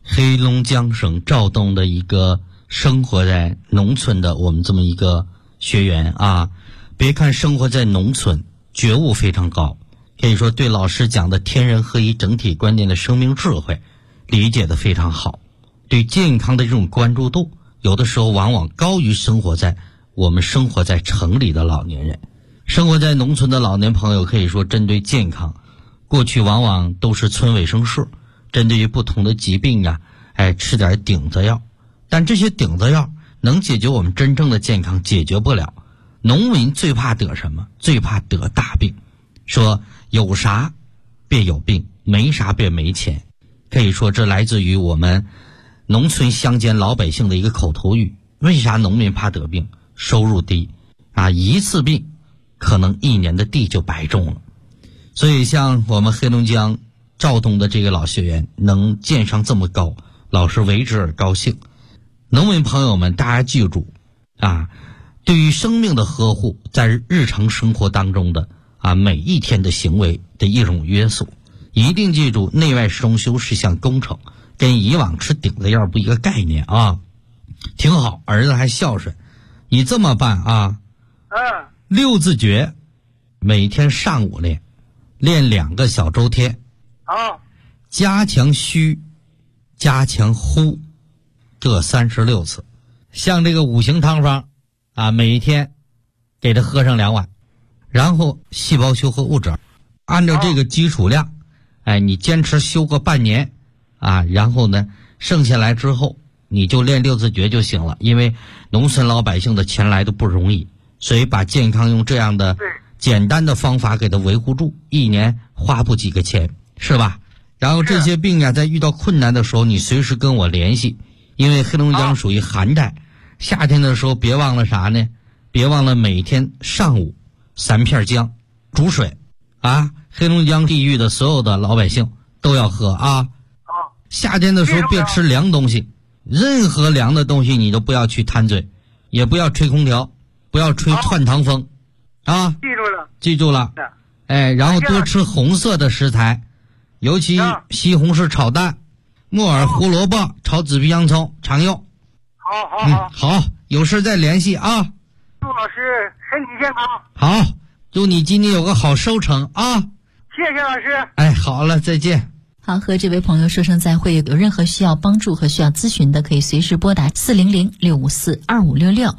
黑龙江省肇东的一个生活在农村的我们这么一个学员啊。别看生活在农村，觉悟非常高，可以说对老师讲的天人合一整体观念的生命智慧理解的非常好，对健康的这种关注度有的时候往往高于我们生活在城里的老年人。生活在农村的老年朋友可以说针对健康，过去往往都是村卫生室针对于不同的疾病啊，吃点顶子药，但这些顶子药能解决我们真正的健康解决不了。农民最怕得什么？最怕得大病。说有啥便有病，没啥便没钱。可以说这来自于我们农村乡间老百姓的一个口头语。为啥农民怕得病？收入低啊，一次病可能1年的地就白种了。所以像我们黑龙江肇东的这个老学员能见上这么高，老师为之而高兴。农民朋友们，大家记住啊，对于生命的呵护，在日常生活当中的每一天的行为的一种约束，一定记住内外双修是项工程，跟以往吃顶子药不一个概念啊。挺好，儿子还孝顺，你这么办啊？6字诀，每天上午练2个小周天，加强虚，加强呼，各36次。像这个5行汤方每一天给他喝上2碗，然后细胞修合物质，按照这个基础量，你坚持修个半年然后呢剩下来之后你就练6字诀就行了。因为农村老百姓的钱来的不容易，所以把健康用这样的简单的方法给他维护住，1年花不几个钱，是吧？然后这些病在遇到困难的时候你随时跟我联系，因为黑龙江属于寒带，夏天的时候别忘了啥呢？别忘了每天上午3片姜煮水黑龙江地域的所有的老百姓都要喝夏天的时候别吃凉东西，任何凉的东西你都不要去贪嘴，也不要吹空调，不要吹窜堂风记住了然后多吃红色的食材，尤其西红柿炒蛋、木耳、胡萝卜炒紫皮洋葱常用。好，有事再联系啊。 祝老师身体健康。 好，祝你今年有个好收成啊。 谢谢老师。 好了，再见。 好，和这位朋友说声再会。有任何需要帮助和需要咨询的，可以随时拨打400-654-2566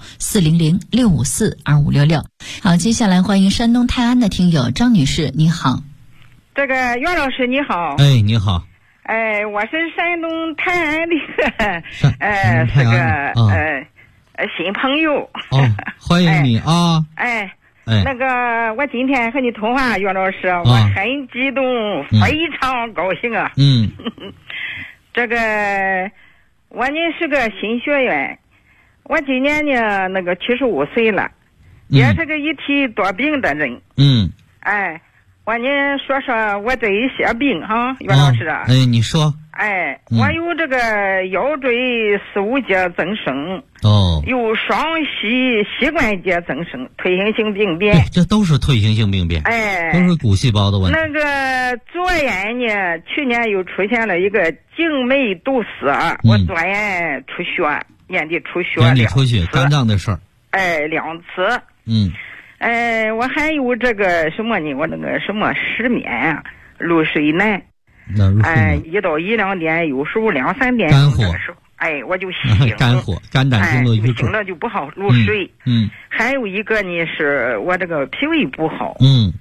400-654-2566。好，接下来欢迎山东泰安的听友张女士，你好。 这个袁老师你好。 你好。 我是山东泰安的是个新朋友。 欢迎你啊。 那个我今天和你通话，袁老师，我很激动，非常高兴啊。这个我呢是个新学员，我今年呢那个75岁了，也是个一体多病的人。我呢说说我这一些病袁老师。 你说。 我有这个腰椎四五节增生，有双膝关节增生，退行性病变。 对，这都是退行性病变，都是骨细胞的问题。 那个左眼呢，去年又出现了一个静脉堵塞，我左眼出血，眼底出血肝脏的事儿。 2次。我还有这个什么呢？我那个什么失眠入睡难。1到1-2点，有时候2-3点肝火， 我就醒。 肝火，肝胆经络醒了就不好入睡。还有一个呢，是我这个脾胃不好。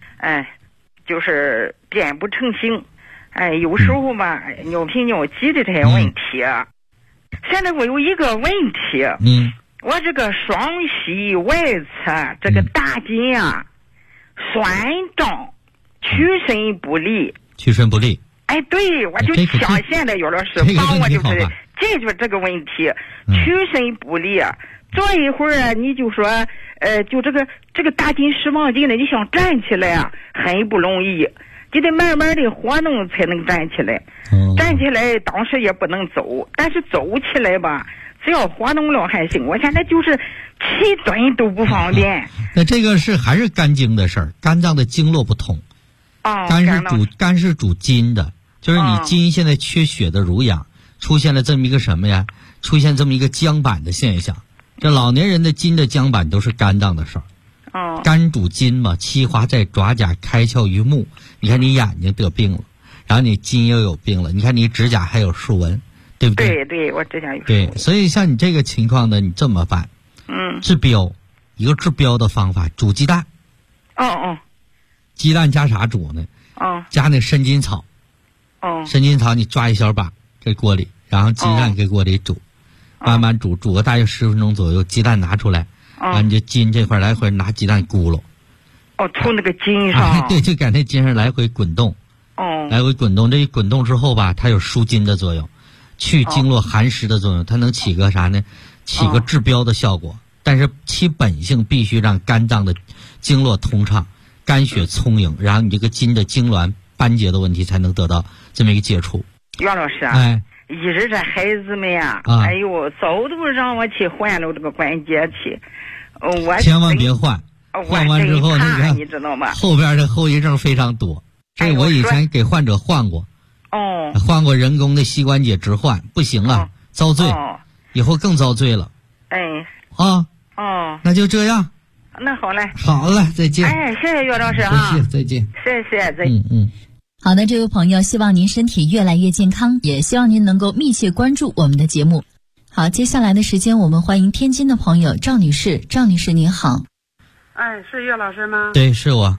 就是便不成形。有时候吧，尿频尿急的这些问题。现在我有一个问题。我这个双膝外侧这个大筋酸胀，屈伸不利。对，我就想现在袁老师帮我就是解决这个问题，屈伸不利。坐一会儿你就说就这个大筋释放筋呢，你想站起来很不容易，就得慢慢的活动才能站起来。站起来当时也不能走，但是走起来吧，只要活动了还行。我现在就是起蹲都不方便。 那这个还是肝经的事儿，肝脏的经络不通。肝是主筋的，就是你筋现在缺血的濡养， 出现了这么一个什么呀？出现这么一个僵板的现象。这老年人的筋的僵板都是肝脏的事儿。 哦， 肝主筋嘛，气化在爪甲，开窍于目。你看你眼睛得病了，然后你筋又有病了，你看你指甲还有竖纹，对不对？ 对，我指甲有。 对，所以像你这个情况呢，你这么办？治标，一个治标的方法，煮鸡蛋。 哦。 鸡蛋加啥煮呢？加那生筋草。生筋草你抓一小把这锅里，然后鸡蛋给锅里煮，慢慢煮个大约10分钟左右，鸡蛋拿出来。啊，你就筋这块来回拿鸡蛋咕噜， 从那个筋上， 对，就在那筋上来回滚动，来回滚动。这一滚动之后吧，它有舒筋的作用，去经络寒湿的作用，它能起个啥呢？起个治标的效果。但是其本性必须让肝脏的经络通畅，肝血充盈，然后你这个筋的痉挛斑结的问题才能得到这么一个解除。 袁老师啊，一直这孩子们呀，哎呦，早都让我去换了这个关节去。我千万别换，换完之后那个你知道吗？ 后边的后遗症非常多。这我以前给患者换过，换过人工的膝关节置换，不行啊，遭罪，以后更遭罪了。那就这样。 那好嘞， 好了，再见。 谢谢岳老师啊， 再见， 谢谢，再见。 好的，这位朋友，希望您身体越来越健康，也希望您能够密切关注我们的节目。好，接下来的时间我们欢迎天津的朋友赵女士。赵女士您好。 是岳老师吗？ 对，是我。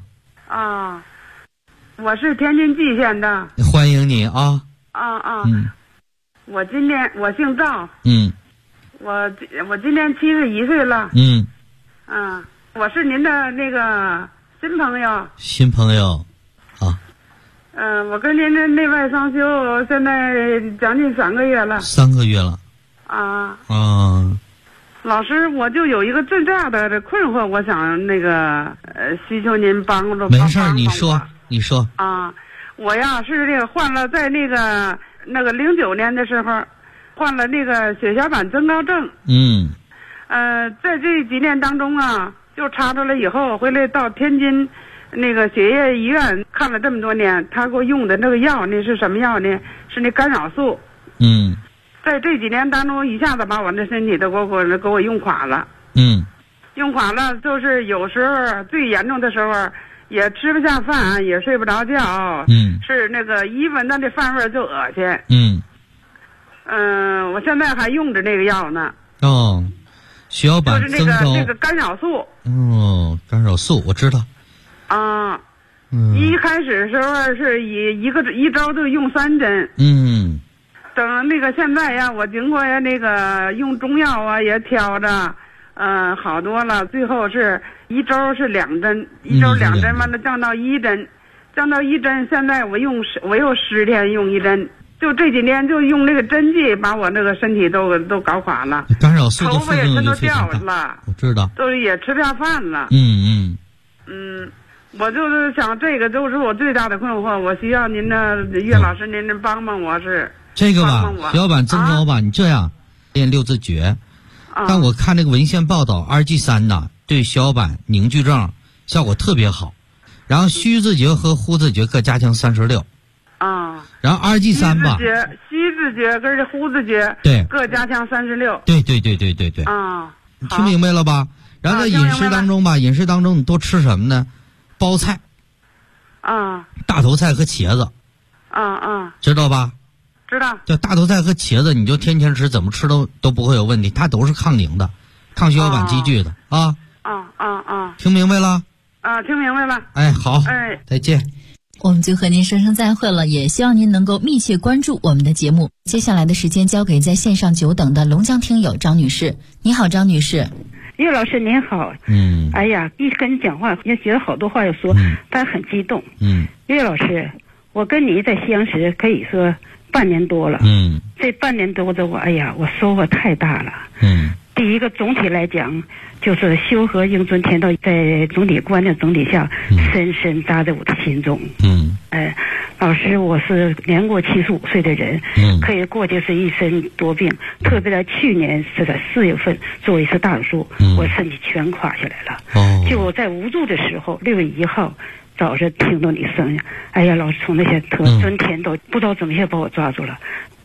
我是天津蓟县的。 欢迎你啊。 我姓赵。我今年71岁了。我是您的那个新朋友。 新朋友，好。 我跟您的内外双修现在将近3个月了。 3个月了。 老师，我就有一个最大的困惑，我想需求您帮助。 没事，你说。 我呀是这个患了，在那个09年的时候，患了那个血小板增高症。在这几年当中啊，就查出来以后，回来到天津那个血液医院看了这么多年，他给我用的那个药，那是什么药呢？是那干扰素。在这几年当中，一下子把我那身体都给我用垮了。用垮了，就是有时候最严重的时候，也吃不下饭，也睡不着觉。是那个一闻到这饭味就恶心。我现在还用着那个药呢。 血小板增高。 就是那个干扰素。 干扰素我知道。 一开始的时候是一周就用3针。等那个现在呀，我经过呀那个用中药啊也调着，好多了。最后是一周是2针，一周2针，完了降到1针，现在我又10天用1针，就这几年就用那个针剂，把我那个身体都搞垮了。 干扰素的头发也全都掉了， 我知道， 都也吃不下饭了。我就是想，这个就是我最大的困惑，我需要您的岳老师您帮帮我是。 这个吧，血小板增高吧，你这样练6字诀。但我看那个文献报道，2G3呐，对血小板凝聚症效果特别好。然后虚字诀和呼字诀各加强36。然后2G3吧， 虚字诀跟呼字诀对各加强36。 对。你听明白了吧？然后在饮食当中吧，你多吃什么呢？包菜。大头菜和茄子。知道吧？ 知道。 就大头菜和茄子，你就天天吃，怎么吃都不会有问题，它都是抗凝的，抗血小板积聚的。听明白了？ 听明白了。 好。再见。 我们就和您说声再会了，也希望您能够密切关注我们的节目。接下来的时间交给在线上久等的龙江听友张女士。你好，张女士。 岳老师您好。哎呀，一跟你讲话也觉得好多话要说，但很激动。岳老师，我跟你在相识可以说半年多了。这半年多的我收获太大了。第一个，总体来讲，就是修和应尊天道在总体观念总体下，深深扎在我的心中。老师，我是年过75岁的人，可以过去是一身多病，特别在去年是在4月份做一次大手术，我身体全垮下来了。就我在无助的时候，6月1号早上听到你声音，老师从那些尊天道不知道怎么也把我抓住了。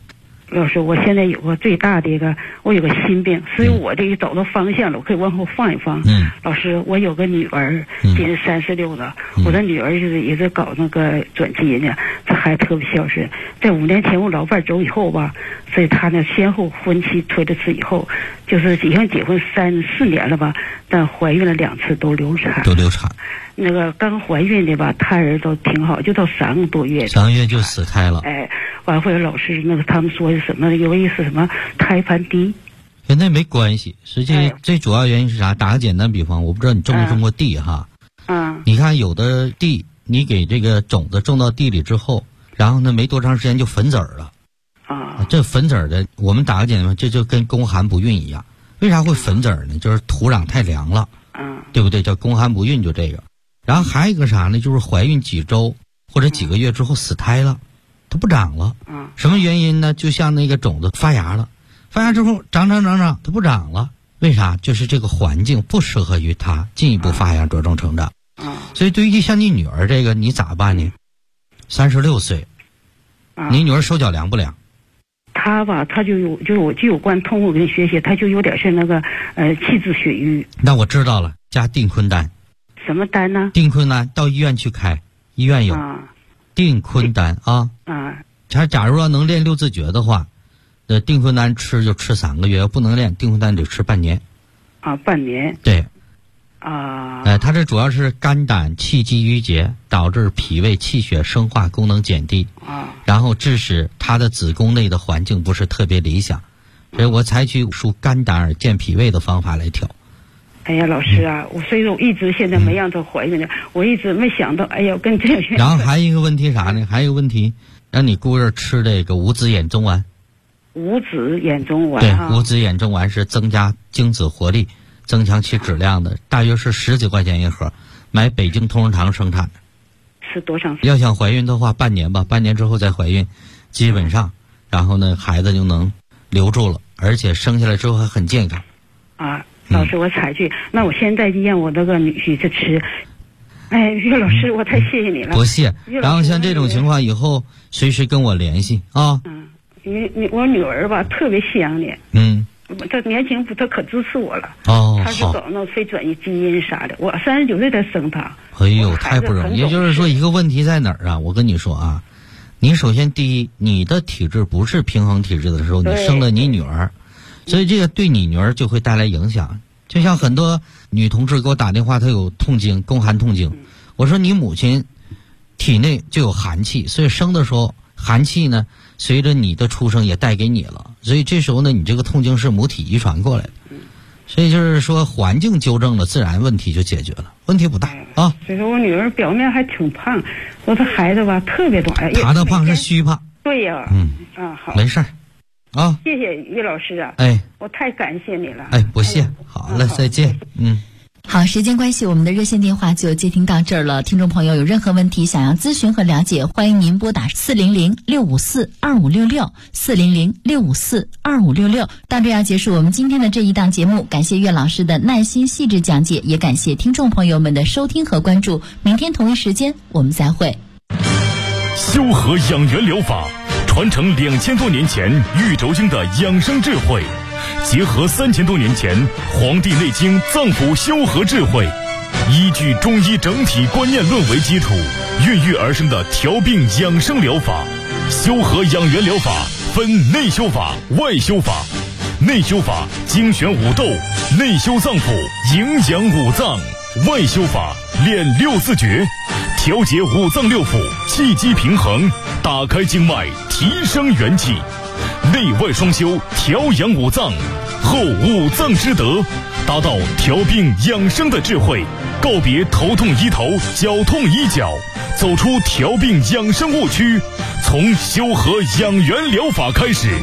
老师，我现在有个最大的一个，我有个心病，所以我这个找到方向了，我可以往后放一放。老师，我有个女儿，今年36了，我的女儿就是也是搞那个转基因呢，这孩子特别孝顺。在5年前我老伴走以后吧，所以她呢先后婚期推了次以后，就是已经结婚3、4年了吧，但怀孕了2次都流产。那个刚怀孕的吧，胎儿都挺好，就到3个多月。 3个月就死胎了。 哎，完后来老师那个他们说是什么？有意思什么胎盘低。 跟那没关系，实际最主要原因是啥？打个简单比方，我不知道你种没种过地哈。你看有的地，你给这个种子种到地里之后，然后呢没多长时间就粉籽儿了。这粉籽儿的，我们打个简单，这就跟宫寒不孕一样。为啥会粉籽儿呢？就是土壤太凉了。对不对？叫宫寒不孕，就这个。然后还有一个啥呢？就是怀孕几周或者几个月之后死胎了，它不长了。什么原因呢？就像那个种子发芽了，发芽之后长，它不长了。为啥？就是这个环境不适合于它进一步发芽茁壮成长。所以对于像你女儿这个，你咋办呢？36岁，你女儿手脚凉不凉？ 她吧，她就有关通过跟学习，她就有点是那个气滞血瘀。 那我知道了，加定坤丹。 什么丹呢？ 定坤丹到医院去开，医院有。定坤丹啊。他假如要能练6字诀的话，定坤丹吃就吃3个月，要不能练定坤丹得吃半年。 半年。 对。它这主要是肝胆气机郁结，导致脾胃气血生化功能减低，然后致使他的子宫内的环境不是特别理想，所以我采取疏肝胆而健脾胃的方法来调。 哎呀，老师啊，所以说我一直现在没让她怀孕的，我一直没想到，哎呀，跟这样。 然后还有一个问题啥呢？还有一个问题，让你姑爷吃这个五子衍宗丸。 五子衍宗丸。 对，五子衍宗丸是增加精子活力、增强其质量的，大约是10几块钱一盒，买北京同仁堂生产的。 是多长时间？要想怀孕的话，半年吧，半年之后再怀孕，基本上，然后呢，孩子就能留住了，而且生下来之后还很健康。 老师，我采取，那我现在就让我这个女婿去吃。哎，岳老师，我太谢谢你了。 不谢。然后像这种情况以后随时跟我联系啊。 我女儿吧特别想你。她年轻她可支持我了。她是搞那非转移基因啥的。我39岁才生她。 哎呦，太不容易。也就是说，一个问题在哪儿啊？我跟你说啊，你首先第一，你的体质不是平衡体质的时候，你生了你女儿。所以这个对你女儿就会带来影响，就像很多女同志给我打电话，她有痛经，宫寒痛经。我说你母亲体内就有寒气，所以生的时候寒气呢，随着你的出生也带给你了，所以这时候呢，你这个痛经是母体遗传过来的。所以就是说环境纠正了，自然问题就解决了，问题不大啊。 所以说我女儿表面还挺胖，说她孩子吧特别短。 她的胖是虚胖。 对呀。好。 没事儿。 谢谢岳老师啊！我太感谢你了。 不谢。好了，再见。 好，时间关系，我们的热线电话就接听到这儿了。听众朋友有任何问题想要咨询和了解，欢迎您拨打400-654-2566，400-654-2566。到这要结束我们今天的这一档节目，感谢岳老师的耐心细致讲解，也感谢听众朋友们的收听和关注。明天同一时间我们再会。 修和养元疗法传承2000多年前玉轴经的养生智慧，结合3000多年前《黄帝内经》脏腑修和智慧，依据中医整体观念论为基础，孕育而生的调病养生疗法。修和养元疗法分内修法、外修法。内修法精选五斗，内修脏腑，营养五脏；外修法练6字诀，调节五脏六腑，气机平衡，打开经脉，提升元气。内外双修，调养五脏，后五脏之德，达到调病养生的智慧，告别头痛医头，脚痛医脚，走出调病养生误区，从修和养元疗法开始。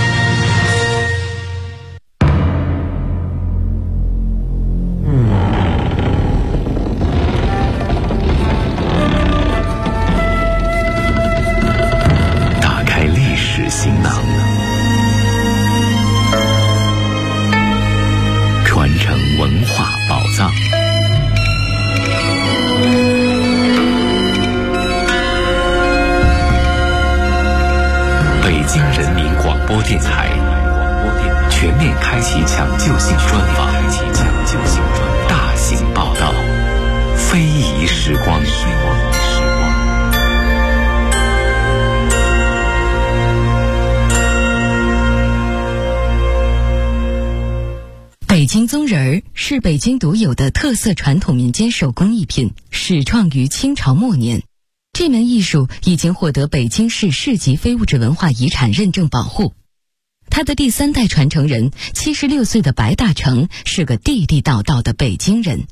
行囊，传承文化宝藏。 北京人民广播电台全面开启抢救性专访，大型报道，非遗时光。 北京宗人儿是北京独有的特色传统民间手工艺品，始创于清朝末年。这门艺术已经获得北京市市级非物质文化遗产认证保护。他的第3代传承人76岁的白大成是个地地道道的北京人。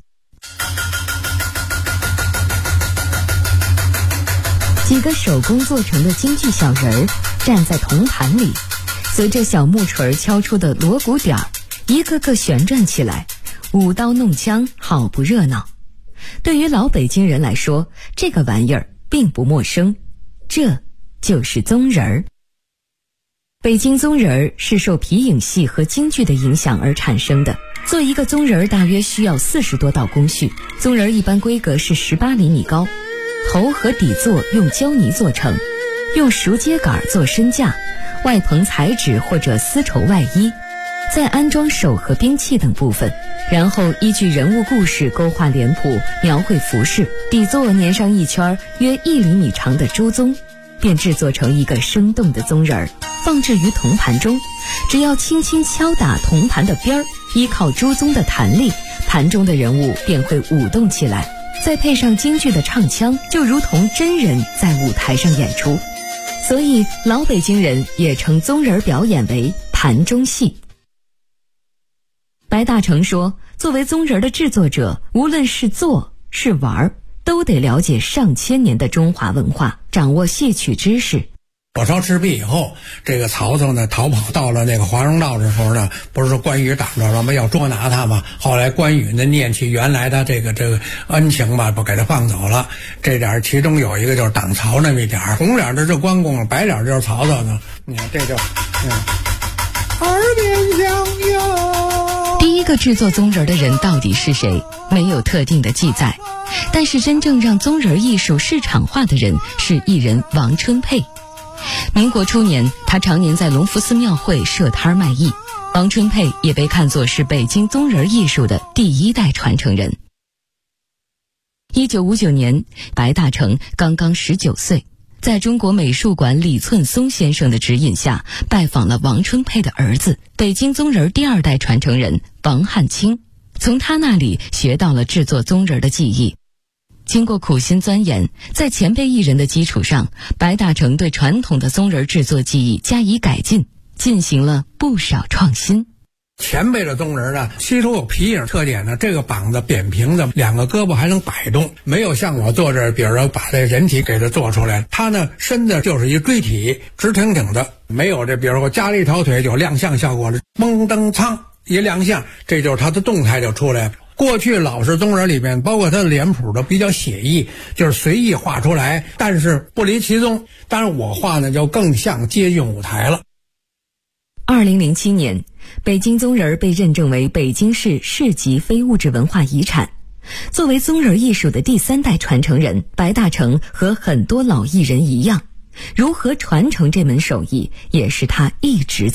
几个手工做成的京剧小人儿站在铜盘里，随着小木锤敲出的锣鼓点儿，一个个旋转起来，舞刀弄枪，好不热闹。对于老北京人来说，这个玩意儿并不陌生，这就是宗人儿。北京宗人儿是受皮影戏和京剧的影响而产生的。做一个宗人儿大约需要40多道工序，宗人儿一般规格是18厘米高，头和底座用胶泥做成，用熟秸秆做身架，外棚彩纸或者丝绸外衣，再安装手和兵器等部分，然后依据人物故事勾画脸谱，描绘服饰，底座粘上一圈约1厘米长的朱宗，便制作成一个生动的宗人儿，放置于铜盘中。只要轻轻敲打铜盘的边儿，依靠朱宗的弹力，盘中的人物便会舞动起来，再配上京剧的唱腔，就如同真人在舞台上演出。所以老北京人也称宗人表演为盘中戏。白大成说，作为宗人的制作者，无论是做是玩，都得了解上千年的中华文化，掌握戏曲知识。 火烧赤壁以后，这个曹操呢逃跑到了那个华容道的时候呢，不是说关羽挡着了吗？要捉拿他嘛。后来关羽呢念起原来的这个恩情吧，不给他放走了。这点其中有一个就是挡曹那么一点，红脸的是关公，白脸就是曹操呢。你看这就耳边响哟。 第一个制作宗人的人到底是谁？没有特定的记载，但是真正让宗人艺术市场化的人是艺人王春佩。民国初年，他常年在隆福寺庙会设摊卖艺。王春佩也被看作是北京宗人艺术的第1代传承人。1959年，白大成刚刚19岁，在中国美术馆李寸松先生的指引下，拜访了王春佩的儿子，北京宗人第2代传承人王汉卿，从他那里学到了制作宗人的技艺。经过苦心钻研，在前辈艺人的基础上，白大成对传统的宗人制作技艺加以改进，进行了不少创新。 前辈的宗人呢，吸收有皮影特点呢，这个膀子扁平的，2个胳膊还能摆动，没有像我做这，比如说把这人体给它做出来，他呢身子就是一锥体，直挺挺的，没有这，比如说我加了一条腿有亮相效果了，蒙登苍一亮相，这就是他的动态就出来了。过去老式宗人里面，包括他的脸谱都比较写意，就是随意画出来，但是不离其宗。当然我画呢就更像接近舞台了。 2007年，北京宗人被认证为北京市市级非物质文化遗产。作为宗人艺术的第3代传承人，白大成和很多老艺人一样，如何传承这门手艺，也是他一直